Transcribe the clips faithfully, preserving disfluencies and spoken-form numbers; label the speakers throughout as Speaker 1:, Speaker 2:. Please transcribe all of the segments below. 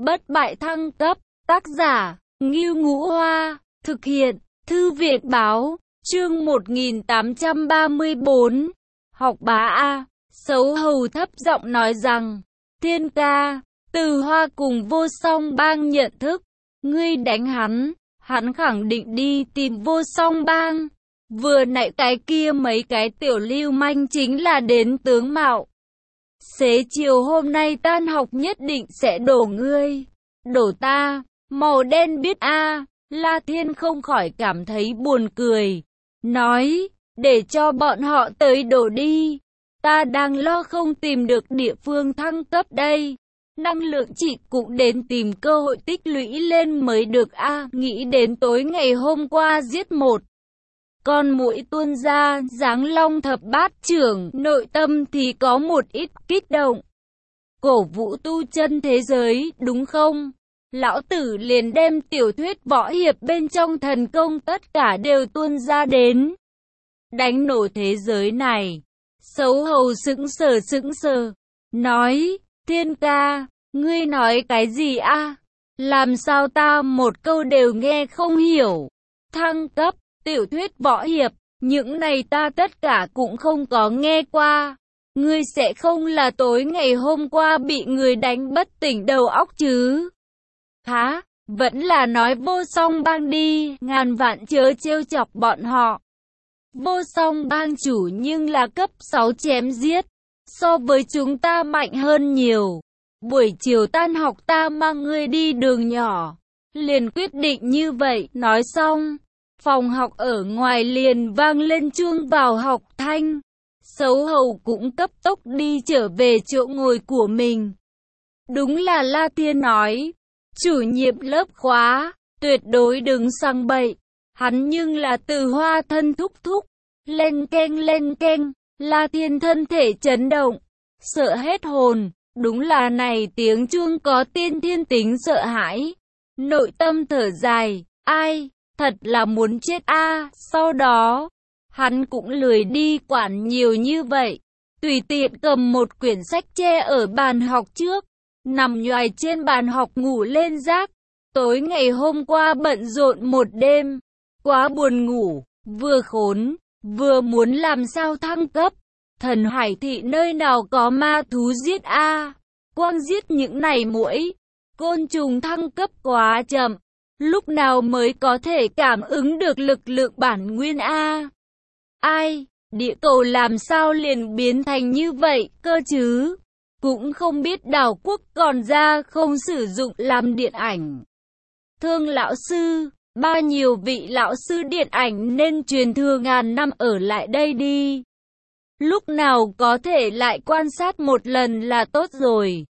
Speaker 1: bất bại thăng cấp, tác giả, Ngưu Ngũ Hoa, thực hiện, Thư viện Báo, chương một nghìn tám trăm ba mươi bốn. Học bá A, Sấu Hầu thấp giọng nói rằng, Thiên ca, Từ Hoa cùng Vô Song Bang nhận thức, ngươi đánh hắn, hắn khẳng định đi tìm Vô Song Bang. Vừa nãy cái kia mấy cái tiểu lưu manh chính là đến tướng mạo. Xế chiều hôm nay tan học nhất định sẽ đổ ngươi, đổ ta, màu đen biết a. La Thiên không khỏi cảm thấy buồn cười, nói, để cho bọn họ tới đổ đi, ta đang lo không tìm được địa phương thăng cấp đây. Năng lượng chị cũng đến tìm cơ hội tích lũy lên mới được a. Nghĩ đến tối ngày hôm qua giết một con muỗi tuôn ra, Giáng Long thập bát trưởng, nội tâm thì có một ít kích động. Cổ vũ tu chân thế giới, đúng không? Lão tử liền đem tiểu thuyết võ hiệp bên trong thần công tất cả đều tuôn ra đến. Đánh nổ thế giới này. Sấu Hầu sững sờ sững sờ, nói, Thiên ca, ngươi nói cái gì a? Làm sao ta một câu đều nghe không hiểu? Thăng cấp, tiểu thuyết võ hiệp, những này ta tất cả cũng không có nghe qua. Ngươi sẽ không là tối ngày hôm qua bị người đánh bất tỉnh đầu óc chứ? Hả? Vẫn là nói Vô Song Bang đi, ngàn vạn chớ trêu chọc bọn họ. Vô Song Bang chủ nhưng là cấp sáu chém giết, so với chúng ta mạnh hơn nhiều. Buổi chiều tan học ta mang ngươi đi đường nhỏ. Liền quyết định như vậy, nói xong. Phòng học ở ngoài liền vang lên chuông vào học thanh. Sấu Hầu cũng cấp tốc đi trở về chỗ ngồi của mình. Đúng là La Thiên nói, chủ nhiệm lớp khóa, tuyệt đối đừng sang bậy. Hắn nhưng là Từ Hoa thân thúc thúc. Lên keng lên keng, La Thiên thân thể chấn động, sợ hết hồn. Đúng là này tiếng chuông có tiên thiên tính sợ hãi. Nội tâm thở dài, ai, thật là muốn chết a. Sau đó, hắn cũng lười đi quản nhiều như vậy. Tùy tiện cầm một quyển sách che ở bàn học trước, nằm nhoài trên bàn học ngủ lên giấc. Tối ngày hôm qua bận rộn một đêm, quá buồn ngủ, vừa khốn, vừa muốn làm sao thăng cấp. Thần Hải thị nơi nào có ma thú giết a? Quang giết những này muỗi, côn trùng thăng cấp quá chậm. Lúc nào mới có thể cảm ứng được lực lượng bản nguyên a? Ai, địa cầu làm sao liền biến thành như vậy cơ chứ? Cũng không biết đảo quốc còn ra không sử dụng làm điện ảnh. Thương lão sư, bao nhiêu vị lão sư điện ảnh nên truyền thừa ngàn năm ở lại đây đi. Lúc nào có thể lại quan sát một lần là tốt rồi.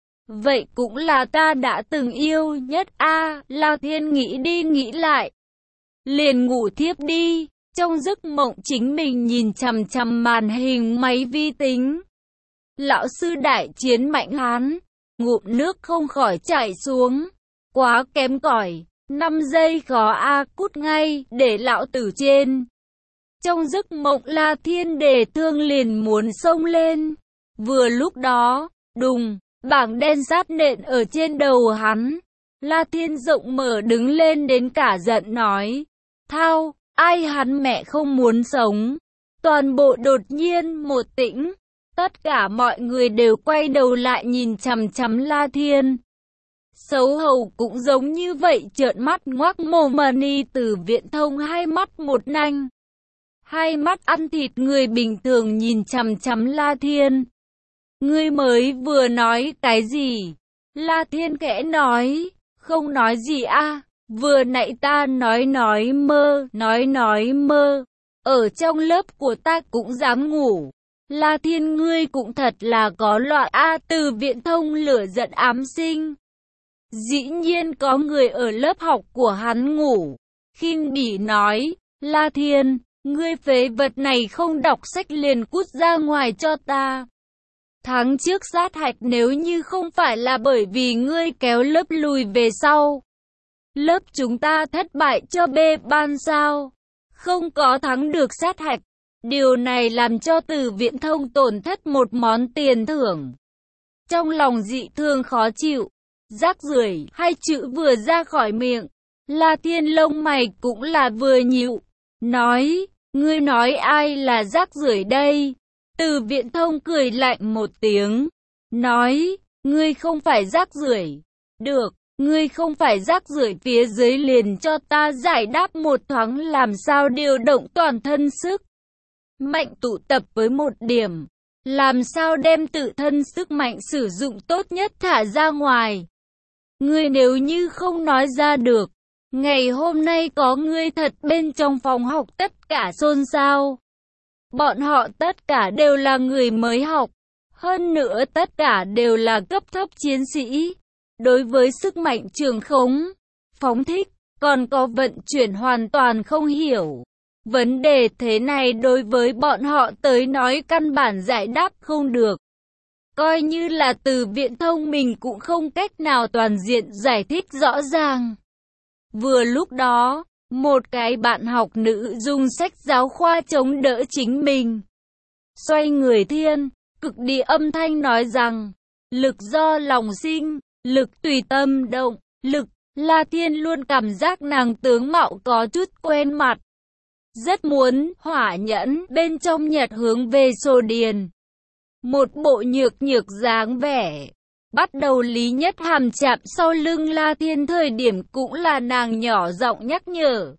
Speaker 1: Vậy cũng là ta đã từng yêu nhất a. La Thiên nghĩ đi nghĩ lại, liền ngủ thiếp đi. Trong giấc mộng chính mình nhìn chằm chằm màn hình máy vi tính. Lão sư đại chiến mạnh hán, ngụm nước không khỏi chảy xuống. Quá kém cỏi, năm giây khó a, cút ngay, để lão tử trên. Trong giấc mộng La Thiên đề thương liền muốn xông lên. Vừa lúc đó, đùng, bảng đen sát nện ở trên đầu hắn. La Thiên rộng mở đứng lên đến cả giận nói, thao, ai hắn mẹ không muốn sống. Toàn bộ đột nhiên một tĩnh, tất cả mọi người đều quay đầu lại nhìn chằm chằm La Thiên. Sấu Hầu cũng giống như vậy, trợn mắt ngoác mồm mani từ Viễn Thông hai mắt một nanh. Hai mắt ăn thịt người bình thường nhìn chằm chằm La Thiên. Ngươi mới vừa nói cái gì? La Thiên khẽ nói, không nói gì a. Vừa nãy ta nói nói mơ, nói nói mơ. Ở trong lớp của ta cũng dám ngủ. La Thiên ngươi cũng thật là có loại a. Từ Viễn Thông lửa giận ám sinh. Dĩ nhiên có người ở lớp học của hắn ngủ. Khinh bỉ nói, La Thiên, ngươi phế vật này không đọc sách liền cút ra ngoài cho ta. Tháng trước sát hạch nếu như không phải là bởi vì ngươi kéo lớp lùi về sau. Lớp chúng ta thất bại cho B ban sao? Không có thắng được sát hạch. Điều này làm cho Từ Viễn Thông tổn thất một món tiền thưởng. Trong lòng dị thường khó chịu. Rác rưởi, hai chữ vừa ra khỏi miệng, La Thiên lông mày cũng là vừa nhíu, nói, ngươi nói ai là rác rưởi đây? Từ Viễn Thông cười lạnh một tiếng, nói, ngươi không phải rác rưởi. Được, ngươi không phải rác rưởi, phía dưới liền cho ta giải đáp một thoáng làm sao điều động toàn thân sức mạnh tụ tập với một điểm, làm sao đem tự thân sức mạnh sử dụng tốt nhất thả ra ngoài. Ngươi nếu như không nói ra được, ngày hôm nay có ngươi thật bên trong phòng học tất cả xôn xao. Bọn họ tất cả đều là người mới học, hơn nữa tất cả đều là cấp thấp chiến sĩ. Đối với sức mạnh trường khống, phóng thích, còn có vận chuyển hoàn toàn không hiểu. Vấn đề thế này đối với bọn họ tới nói căn bản giải đáp không được. Coi như là Từ Viễn Thông mình cũng không cách nào toàn diện giải thích rõ ràng. Vừa lúc đó, một cái bạn học nữ dùng sách giáo khoa chống đỡ chính mình. Xoay người thiên, cực địa âm thanh nói rằng, lực do lòng sinh, lực tùy tâm động, lực. La Thiên luôn cảm giác nàng tướng mạo có chút quen mặt. Rất muốn hỏa nhẫn bên trong nhật hướng về Sô Điền. Một bộ nhược nhược dáng vẻ. Bắt đầu Lý Nhất Hàm chạm sau lưng La Thiên thời điểm cũng là nàng nhỏ giọng nhắc nhở.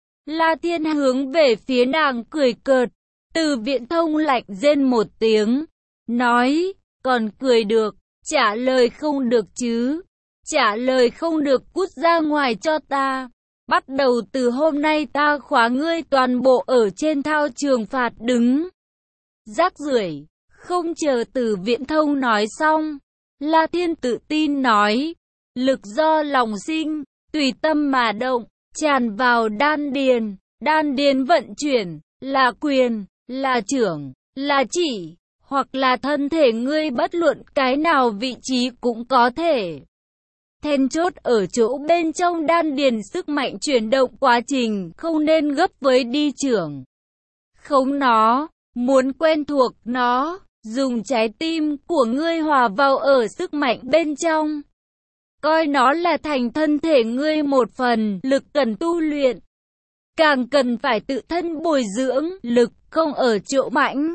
Speaker 1: La Thiên hướng về phía nàng cười cợt. Từ Viễn Thông lạnh rên một tiếng. Nói, còn cười được, trả lời không được chứ. Trả lời không được cút ra ngoài cho ta. Bắt đầu từ hôm nay ta khóa ngươi toàn bộ ở trên thao trường phạt đứng. Rác rưởi. Không chờ Từ Viễn Thông nói xong, La Thiên tự tin nói, lực do lòng sinh, tùy tâm mà động, tràn vào đan điền, đan điền vận chuyển, là quyền, là trưởng, là chỉ, hoặc là thân thể ngươi bất luận cái nào vị trí cũng có thể. Then chốt ở chỗ bên trong đan điền sức mạnh chuyển động quá trình không nên gấp với đi trưởng. Không nó, muốn quen thuộc nó, dùng trái tim của ngươi hòa vào ở sức mạnh bên trong. Coi nó là thành thân thể ngươi một phần, lực cần tu luyện. Càng cần phải tự thân bồi dưỡng, lực không ở chỗ mãnh,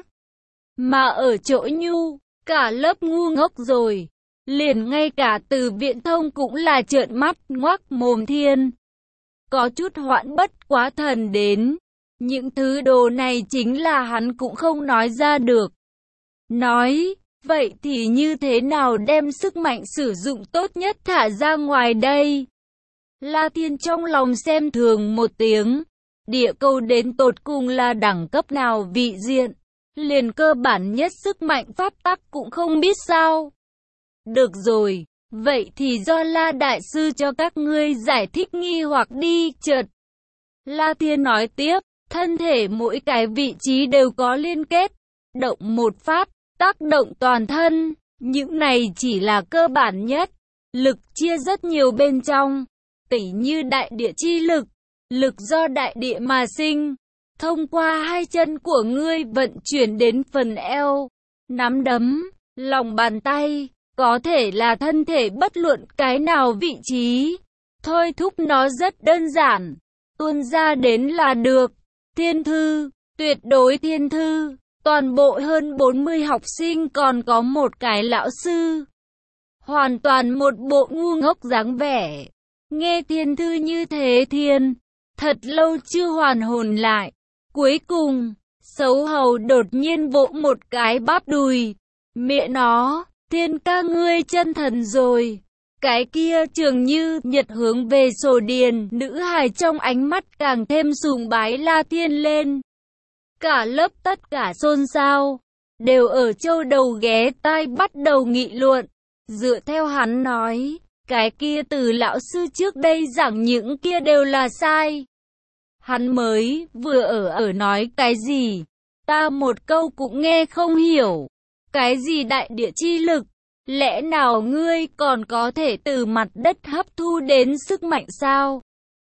Speaker 1: mà ở chỗ nhu, cả lớp ngu ngốc rồi. Liền ngay cả Từ Viễn Thông cũng là trợn mắt ngoác mồm thiên. Có chút hoãn bất quá thần đến. Những thứ đồ này chính là hắn cũng không nói ra được. Nói, vậy thì như thế nào đem sức mạnh sử dụng tốt nhất thả ra ngoài đây? La Thiên trong lòng xem thường một tiếng. Địa cầu đến tột cùng là đẳng cấp nào vị diện. Liền cơ bản nhất sức mạnh pháp tắc cũng không biết sao. Được rồi, vậy thì do La Đại Sư cho các ngươi giải thích nghi hoặc đi, chợt. La Thiên nói tiếp, thân thể mỗi cái vị trí đều có liên kết, động một phát, tác động toàn thân, những này chỉ là cơ bản nhất, lực chia rất nhiều bên trong, tỉ như đại địa chi lực, lực do đại địa mà sinh, thông qua hai chân của ngươi vận chuyển đến phần eo, nắm đấm, lòng bàn tay. Có thể là thân thể bất luận cái nào vị trí. Thôi thúc nó rất đơn giản. Tuôn ra đến là được. Thiên thư, tuyệt đối thiên thư. Toàn bộ hơn bốn mươi học sinh còn có một cái lão sư. Hoàn toàn một bộ ngu ngốc dáng vẻ. Nghe thiên thư như thế thiên. Thật lâu chưa hoàn hồn lại. Cuối cùng, xấu hầu đột nhiên vỗ một cái bắp đùi. Mẹ nó. Thiên ca ngươi chân thần rồi. Cái kia Trường Như Nhật hướng về Sô Điền, nữ hài trong ánh mắt càng thêm sùng bái La Thiên lên. Cả lớp tất cả xôn xao, đều ở châu đầu ghé tai bắt đầu nghị luận. Dựa theo hắn nói, cái kia từ lão sư trước đây giảng những kia đều là sai. Hắn mới vừa ở ở nói cái gì, ta một câu cũng nghe không hiểu. Cái gì đại địa chi lực? Lẽ nào ngươi còn có thể từ mặt đất hấp thu đến sức mạnh sao?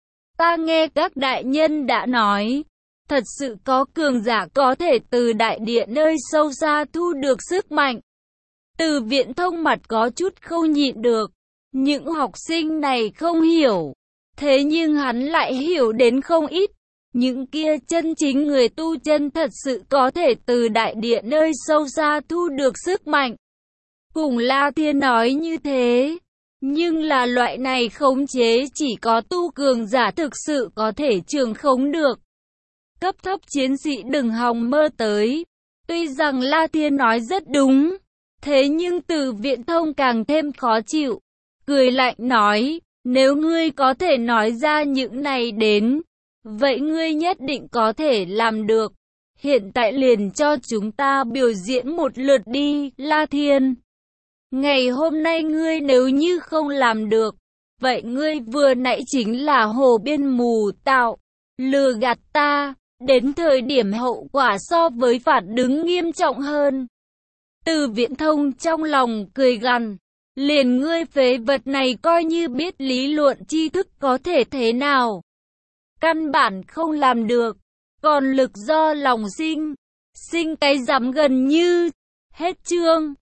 Speaker 1: Ta nghe các đại nhân đã nói, thật sự có cường giả có thể từ đại địa nơi sâu xa thu được sức mạnh. Từ Viễn Thông mặt có chút không nhịn được, Những học sinh này không hiểu, thế nhưng hắn lại hiểu đến không ít. Những kia chân chính người tu chân thật sự có thể từ đại địa nơi sâu xa thu được sức mạnh. Cùng La Thiên nói như thế, nhưng là loại này khống chế chỉ có tu cường giả thực sự có thể trường khống được. Cấp thấp chiến sĩ đừng hòng mơ tới. Tuy rằng La Thiên nói rất đúng, thế nhưng Từ Viễn Thông càng thêm khó chịu. Cười lạnh nói, nếu ngươi có thể nói ra những này đến, vậy ngươi nhất định có thể làm được. Hiện tại liền cho chúng ta biểu diễn một lượt đi, La Thiên. Ngày hôm nay ngươi nếu như không làm được, vậy ngươi vừa nãy chính là hồ biên mù tạo, lừa gạt ta, đến thời điểm hậu quả so với phạt đứng nghiêm trọng hơn. Từ Viễn Thông trong lòng cười gằn, liền ngươi phế vật này coi như biết lý luận tri thức có thể thế nào. Căn bản không làm được, còn lực do lòng sinh, sinh cái dám gần như, hết chương.